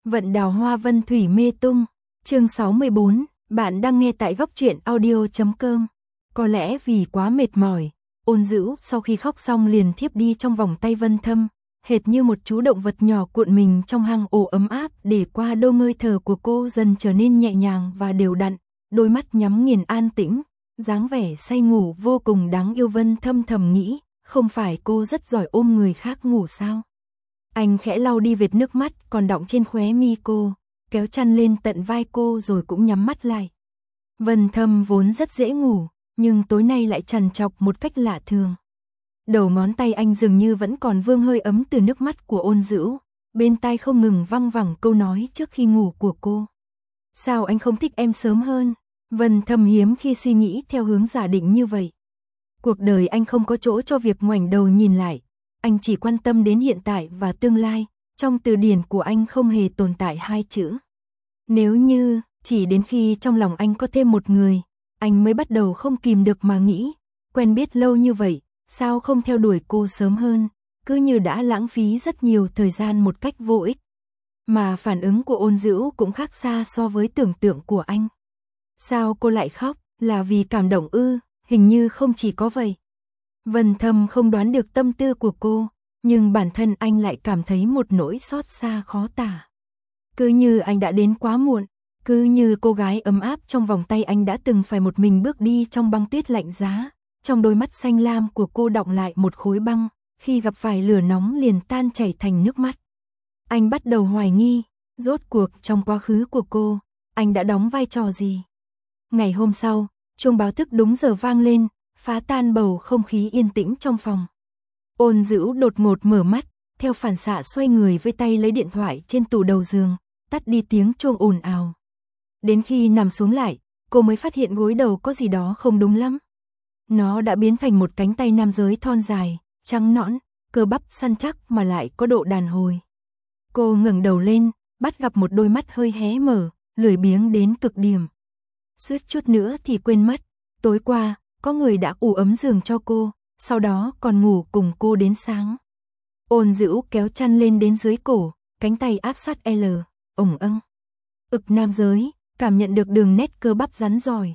Vận đào hoa vân thủy mê tung, chương 64, bạn đang nghe tại góc truyện audio.com. Có lẽ vì quá mệt mỏi, Ôn Dữu sau khi khóc xong liền thiếp đi trong vòng tay Vân Thâm, hệt như một chú động vật nhỏ cuộn mình trong hang ổ ấm áp, để qua đôi hơi thở của cô dần trở nên nhẹ nhàng và đều đặn, đôi mắt nhắm nghiền an tĩnh, dáng vẻ say ngủ vô cùng đáng yêu. Vân Thâm thầm nghĩ, không phải cô rất giỏi ôm người khác ngủ sao? Anh khẽ lau đi vệt nước mắt còn đọng trên khóe mi cô, kéo chăn lên tận vai cô rồi cũng nhắm mắt lại. Vân Thâm vốn rất dễ ngủ, nhưng tối nay lại trằn trọc một cách lạ thường. Đầu ngón tay anh dường như vẫn còn vương hơi ấm từ nước mắt của Ôn Dữu, bên tai không ngừng văng vẳng câu nói trước khi ngủ của cô. Sao anh không thích em sớm hơn? Vân Thâm hiếm khi suy nghĩ theo hướng giả định như vậy. Cuộc đời anh không có chỗ cho việc ngoảnh đầu nhìn lại, anh chỉ quan tâm đến hiện tại và tương lai, trong từ điển của anh không hề tồn tại hai chữ. Nếu như, chỉ đến khi trong lòng anh có thêm một người, anh mới bắt đầu không kìm được mà nghĩ, quen biết lâu như vậy, sao không theo đuổi cô sớm hơn, cứ như đã lãng phí rất nhiều thời gian một cách vô ích. Mà phản ứng của Ôn Dữu cũng khác xa so với tưởng tượng của anh. Sao cô lại khóc, là vì cảm động ư? Hình như không chỉ có vậy. Vân Thâm không đoán được tâm tư của cô, nhưng bản thân anh lại cảm thấy một nỗi xót xa khó tả. Cứ như anh đã đến quá muộn, cứ như cô gái ấm áp trong vòng tay anh đã từng phải một mình bước đi trong băng tuyết lạnh giá, trong đôi mắt xanh lam của cô đọng lại một khối băng, khi gặp phải lửa nóng liền tan chảy thành nước mắt. Anh bắt đầu hoài nghi, rốt cuộc trong quá khứ của cô, anh đã đóng vai trò gì? Ngày hôm sau, chuông báo thức đúng giờ vang lên, phá tan bầu không khí yên tĩnh trong phòng. Ôn Dữu đột ngột mở mắt, theo phản xạ xoay người với tay lấy điện thoại trên tủ đầu giường, tắt đi tiếng chuông ồn ào. Đến khi nằm xuống lại, cô mới phát hiện gối đầu có gì đó không đúng lắm. Nó đã biến thành một cánh tay nam giới thon dài, trắng nõn, cơ bắp săn chắc mà lại có độ đàn hồi. Cô ngẩng đầu lên, bắt gặp một đôi mắt hơi hé mở, lười biếng đến cực điểm. Suýt chút nữa thì quên mất, tối qua, có người đã ủ ấm giường cho cô, sau đó còn ngủ cùng cô đến sáng. Ôn Dữu kéo chăn lên đến dưới cổ, cánh tay áp sát L, ổng âng. Ực nam giới, cảm nhận được đường nét cơ bắp rắn rỏi.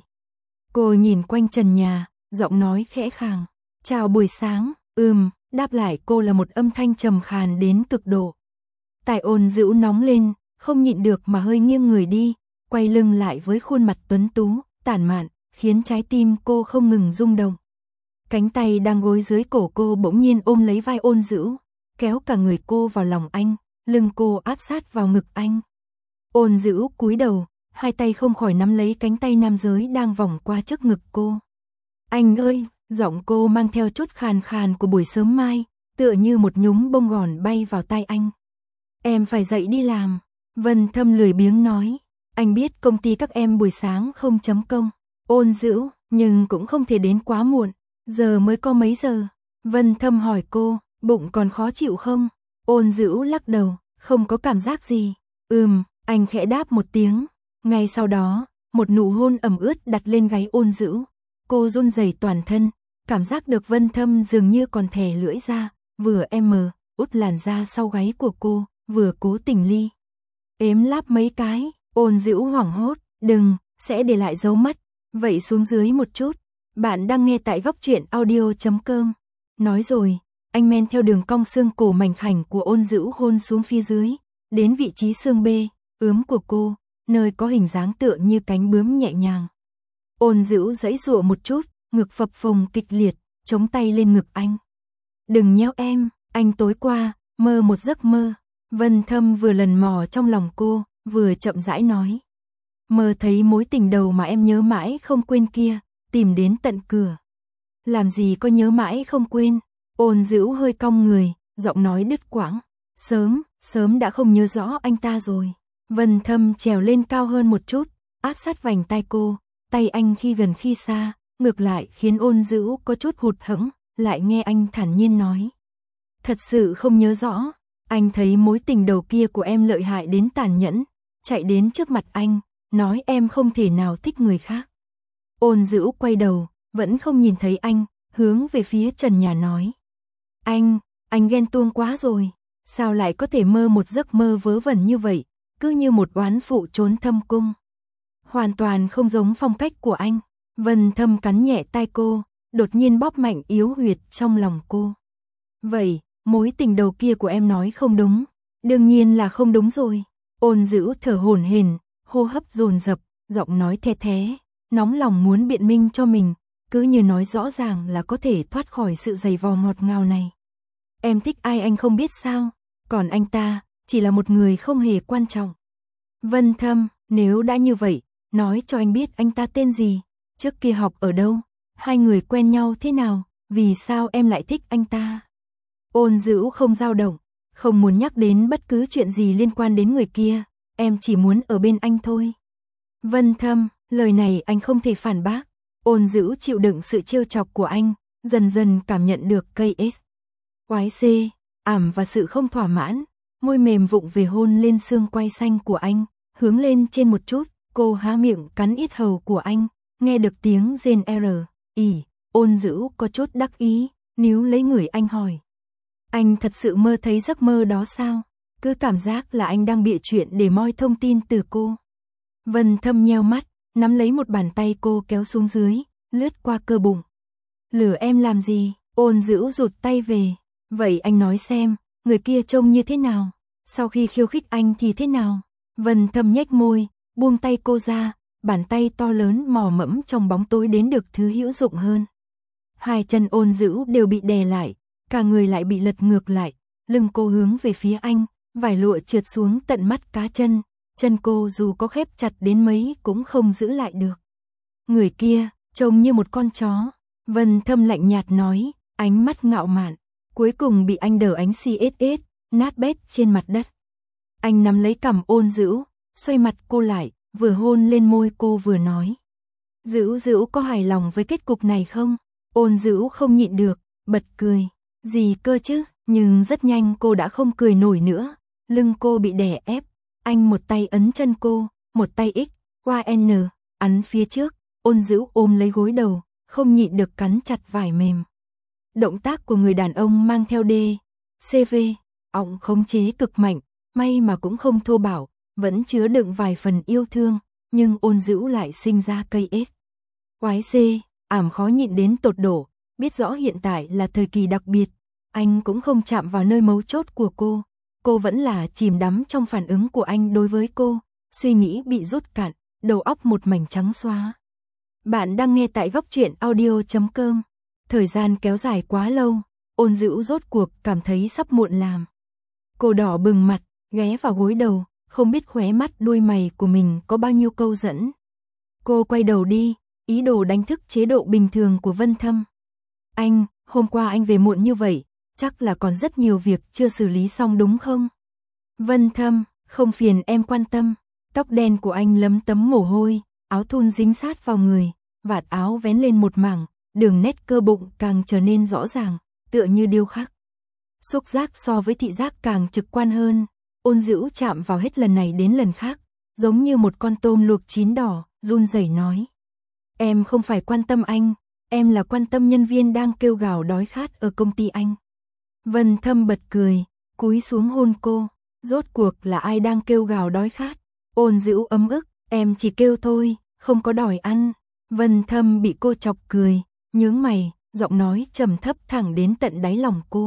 Cô nhìn quanh trần nhà, giọng nói khẽ khàng, chào buổi sáng, đáp lại cô là một âm thanh trầm khàn đến cực độ. Tai Ôn Dữu nóng lên, không nhịn được mà hơi nghiêng người đi, quay lưng lại với khuôn mặt tuấn tú, tản mạn, khiến trái tim cô không ngừng rung động. Cánh tay đang gối dưới cổ cô bỗng nhiên ôm lấy vai Ôn Dữu, kéo cả người cô vào lòng anh, lưng cô áp sát vào ngực anh. Ôn Dữu cúi đầu, hai tay không khỏi nắm lấy cánh tay nam giới đang vòng qua trước ngực cô. Anh ơi, giọng cô mang theo chút khàn khàn của buổi sớm mai, tựa như một nhúm bông gòn bay vào tai anh. Em phải dậy đi làm, Vân Thâm lười biếng nói. Anh biết công ty các em buổi sáng không chấm công. Ôn Dữu, nhưng cũng không thể đến quá muộn. Giờ mới có mấy giờ? Vân Thâm hỏi cô, bụng còn khó chịu không? Ôn Dữu lắc đầu, không có cảm giác gì. Anh khẽ đáp một tiếng. Ngay sau đó, một nụ hôn ẩm ướt đặt lên gáy Ôn Dữu. Cô run rẩy toàn thân, cảm giác được Vân Thâm dường như còn thè lưỡi ra, vừa út làn da sau gáy của cô, vừa cố tình ly ếm láp mấy cái. Ôn Dữu hoảng hốt, đừng, sẽ để lại dấu mất. Vậy xuống dưới một chút. Bạn đang nghe tại góc truyện audio.com. Nói rồi, anh men theo đường cong xương cổ mảnh khảnh của Ôn Dữu hôn xuống phía dưới, đến vị trí xương bê, ướm của cô, nơi có hình dáng tựa như cánh bướm nhẹ nhàng. Ôn Dữu giãy giụa một chút, ngực phập phồng kịch liệt, chống tay lên ngực anh. Đừng nhéo em, anh tối qua, mơ một giấc mơ. Vân Thâm vừa lần mò trong lòng cô, vừa chậm rãi nói. Mơ thấy mối tình đầu mà em nhớ mãi không quên kia, tìm đến tận cửa. Làm gì có nhớ mãi không quên? Ôn Dữu hơi cong người, giọng nói đứt quãng. Sớm đã không nhớ rõ anh ta rồi. Vân Thâm trèo lên cao hơn một chút, áp sát vành tai cô, tay anh khi gần khi xa, ngược lại khiến Ôn Dữu có chút hụt hẫng, lại nghe anh thản nhiên nói. Thật sự không nhớ rõ, anh thấy mối tình đầu kia của em lợi hại đến tàn nhẫn, chạy đến trước mặt anh, nói em không thể nào thích người khác. Ôn Dữu quay đầu, vẫn không nhìn thấy anh, hướng về phía trần nhà nói. Anh ghen tuông quá rồi, sao lại có thể mơ một giấc mơ vớ vẩn như vậy, cứ như một oán phụ trốn thâm cung. Hoàn toàn không giống phong cách của anh. Vân Thâm cắn nhẹ tai cô, đột nhiên bóp mạnh yếu huyệt trong lòng cô. Vậy, mối tình đầu kia của em nói không đúng. Đương nhiên là không đúng rồi. Ôn Dữu thở hổn hển, hô hấp dồn dập, giọng nói the thé, nóng lòng muốn biện minh cho mình, cứ như nói rõ ràng là có thể thoát khỏi sự giày vò ngọt ngào này. Em thích ai anh không biết sao, còn anh ta chỉ là một người không hề quan trọng. Vân Thâm, nếu đã như vậy, nói cho anh biết anh ta tên gì, trước kia học ở đâu, hai người quen nhau thế nào, vì sao em lại thích anh ta. Ôn Dữu không dao động, không muốn nhắc đến bất cứ chuyện gì liên quan đến người kia, em chỉ muốn ở bên anh thôi. Vân Thâm, lời này anh không thể phản bác. Ôn Dữu chịu đựng sự trêu chọc của anh, dần dần cảm nhận được KS. Quái C, ảm và sự không thỏa mãn, môi mềm vụng về hôn lên xương quai xanh của anh, hướng lên trên một chút, cô há miệng cắn yết hầu của anh, nghe được tiếng rên Ôn Dữu có chút đắc ý, níu lấy người anh hỏi. Anh thật sự mơ thấy giấc mơ đó sao? Cứ cảm giác là anh đang bịa chuyện để moi thông tin từ cô. Vân Thâm nheo mắt, nắm lấy một bàn tay cô kéo xuống dưới, lướt qua cơ bụng. Lừa em làm gì? Ôn Dữu rụt tay về. Vậy anh nói xem, người kia trông như thế nào? Sau khi khiêu khích anh thì thế nào? Vân Thâm nhếch môi, buông tay cô ra, bàn tay to lớn mò mẫm trong bóng tối đến được thứ hữu dụng hơn. Hai chân Ôn Dữu đều bị đè lại, cả người lại bị lật ngược lại, lưng cô hướng về phía anh, vải lụa trượt xuống tận mắt cá chân, chân cô dù có khép chặt đến mấy cũng không giữ lại được. Người kia, trông như một con chó. Vân Thâm lạnh nhạt nói, ánh mắt ngạo mạn, cuối cùng bị anh đờ ánh CSS, nát bét trên mặt đất. Anh nắm lấy cằm Ôn Dữu, xoay mặt cô lại, vừa hôn lên môi cô vừa nói. Dữu có hài lòng với kết cục này không? Ôn Dữu không nhịn được, bật cười. Gì cơ chứ, nhưng rất nhanh cô đã không cười nổi nữa, lưng cô bị đè ép, anh một tay ấn chân cô, một tay YN, ấn phía trước, Ôn Dữu ôm lấy gối đầu, không nhịn được cắn chặt vải mềm. Động tác của người đàn ông mang theo CV, ọng khống chế cực mạnh, may mà cũng không thô bạo, vẫn chứa đựng vài phần yêu thương, nhưng Ôn Dữu lại sinh ra cây S. Quái C, ảm khó nhịn đến tột độ, biết rõ hiện tại là thời kỳ đặc biệt, anh cũng không chạm vào nơi mấu chốt của cô vẫn là chìm đắm trong phản ứng của anh đối với cô, suy nghĩ bị rút cạn, đầu óc một mảnh trắng xóa. Bạn đang nghe tại góc truyện audio.com. Thời gian kéo dài quá lâu, Ôn Dữu rốt cuộc cảm thấy sắp muộn làm. Cô đỏ bừng mặt, ghé vào gối đầu, không biết khóe mắt đuôi mày của mình có bao nhiêu câu dẫn. Cô quay đầu đi, ý đồ đánh thức chế độ bình thường của Vân Thâm. Anh, hôm qua anh về muộn như vậy, chắc là còn rất nhiều việc chưa xử lý xong đúng không? Vân Thâm, không phiền em quan tâm. Tóc đen của anh lấm tấm mồ hôi, áo thun dính sát vào người, vạt áo vén lên một mảng, đường nét cơ bụng càng trở nên rõ ràng, tựa như điêu khắc. Xúc giác so với thị giác càng trực quan hơn, Ôn Dữu chạm vào hết lần này đến lần khác, giống như một con tôm luộc chín đỏ, run rẩy nói. Em không phải quan tâm anh, em là quan tâm nhân viên đang kêu gào đói khát ở công ty anh. Vân Thâm bật cười, cúi xuống hôn cô, rốt cuộc là ai đang kêu gào đói khát? Ôn Dữu ấm ức, em chỉ kêu thôi, không có đòi ăn. Vân Thâm bị cô chọc cười, nhướng mày, giọng nói trầm thấp thẳng đến tận đáy lòng cô.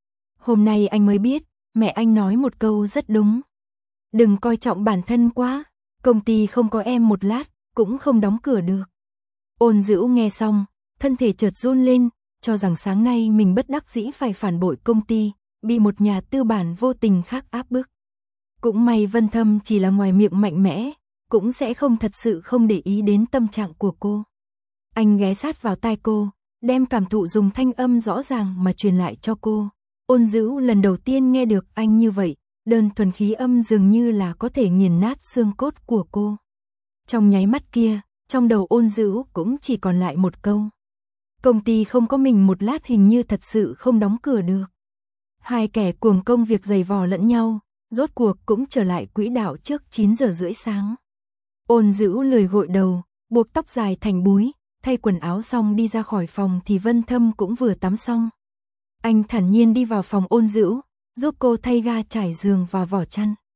Hôm nay anh mới biết, mẹ anh nói một câu rất đúng. Đừng coi trọng bản thân quá, công ty không có em một lát, cũng không đóng cửa được. Ôn Dữu nghe xong, thân thể chợt run lên, cho rằng sáng nay mình bất đắc dĩ phải phản bội công ty, bị một nhà tư bản vô tình khác áp bức. Cũng may Vân Thâm chỉ là ngoài miệng mạnh mẽ, cũng sẽ không thật sự không để ý đến tâm trạng của cô. Anh ghé sát vào tai cô, đem cảm thụ dùng thanh âm rõ ràng mà truyền lại cho cô. Ôn Dữu lần đầu tiên nghe được anh như vậy, đơn thuần khí âm dường như là có thể nghiền nát xương cốt của cô. Trong nháy mắt kia, trong đầu Ôn Dữu cũng chỉ còn lại một câu. Công ty không có mình một lát hình như thật sự không đóng cửa được. Hai kẻ cuồng công việc giày vò lẫn nhau, rốt cuộc cũng trở lại quỹ đạo trước 9 giờ rưỡi sáng. Ôn Dữu lười gội đầu, buộc tóc dài thành búi, thay quần áo xong đi ra khỏi phòng thì Vân Thâm cũng vừa tắm xong. Anh thản nhiên đi vào phòng Ôn Dữu, giúp cô thay ga trải giường và vỏ chăn.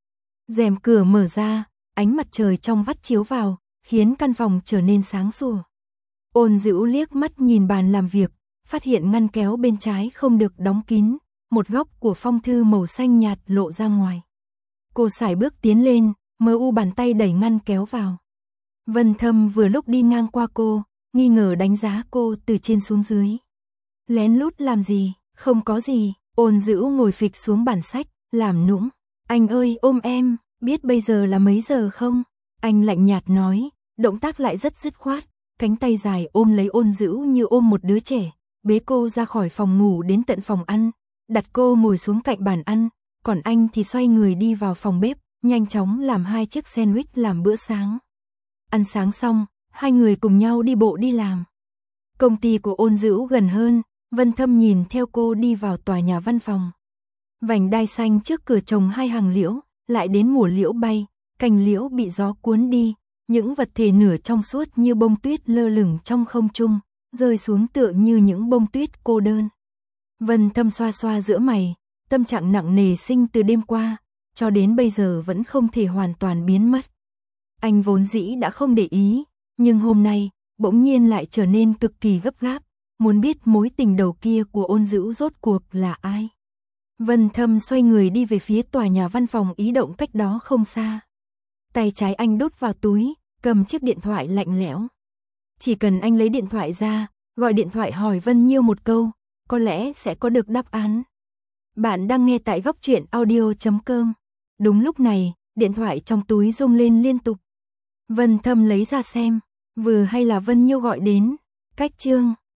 Rèm cửa mở ra, ánh mặt trời trong vắt chiếu vào, khiến căn phòng trở nên sáng sủa. Ôn Dữu liếc mắt nhìn bàn làm việc, phát hiện ngăn kéo bên trái không được đóng kín, một góc của phong thư màu xanh nhạt lộ ra ngoài. Cô sải bước tiến lên, mờ u bàn tay đẩy ngăn kéo vào. Vân Thâm vừa lúc đi ngang qua cô, nghi ngờ đánh giá cô từ trên xuống dưới. Lén lút làm gì? Không có gì. Ôn Dữu ngồi phịch xuống bàn sách, làm nũng. Anh ơi ôm em, biết bây giờ là mấy giờ không? Anh lạnh nhạt nói, động tác lại rất dứt khoát, cánh tay dài ôm lấy Ôn Dữu như ôm một đứa trẻ, bế cô ra khỏi phòng ngủ đến tận phòng ăn, đặt cô ngồi xuống cạnh bàn ăn, còn anh thì xoay người đi vào phòng bếp, nhanh chóng làm 2 chiếc sandwich làm bữa sáng. Ăn sáng xong, hai người cùng nhau đi bộ đi làm. Công ty của Ôn Dữu gần hơn, Vân Thâm nhìn theo cô đi vào tòa nhà văn phòng. Vành đai xanh trước cửa trồng 2 hàng liễu, lại đến mùa liễu bay, cành liễu bị gió cuốn đi, những vật thể nửa trong suốt như bông tuyết lơ lửng trong không trung, rơi xuống tựa như những bông tuyết cô đơn. Vân Thâm xoa xoa giữa mày, tâm trạng nặng nề sinh từ đêm qua, cho đến bây giờ vẫn không thể hoàn toàn biến mất. Anh vốn dĩ đã không để ý, nhưng hôm nay, bỗng nhiên lại trở nên cực kỳ gấp gáp, muốn biết mối tình đầu kia của Ôn Dữu rốt cuộc là ai. Vân Thâm xoay người đi về phía tòa nhà văn phòng ý động cách đó không xa. Tay trái anh đút vào túi, cầm chiếc điện thoại lạnh lẽo. Chỉ cần anh lấy điện thoại ra, gọi điện thoại hỏi Vân Nhiêu một câu, có lẽ sẽ có được đáp án. Bạn đang nghe tại Góc Truyện Audio.com. Đúng lúc này, điện thoại trong túi rung lên liên tục. Vân Thâm lấy ra xem, vừa hay là Vân Nhiêu gọi đến. Cách chương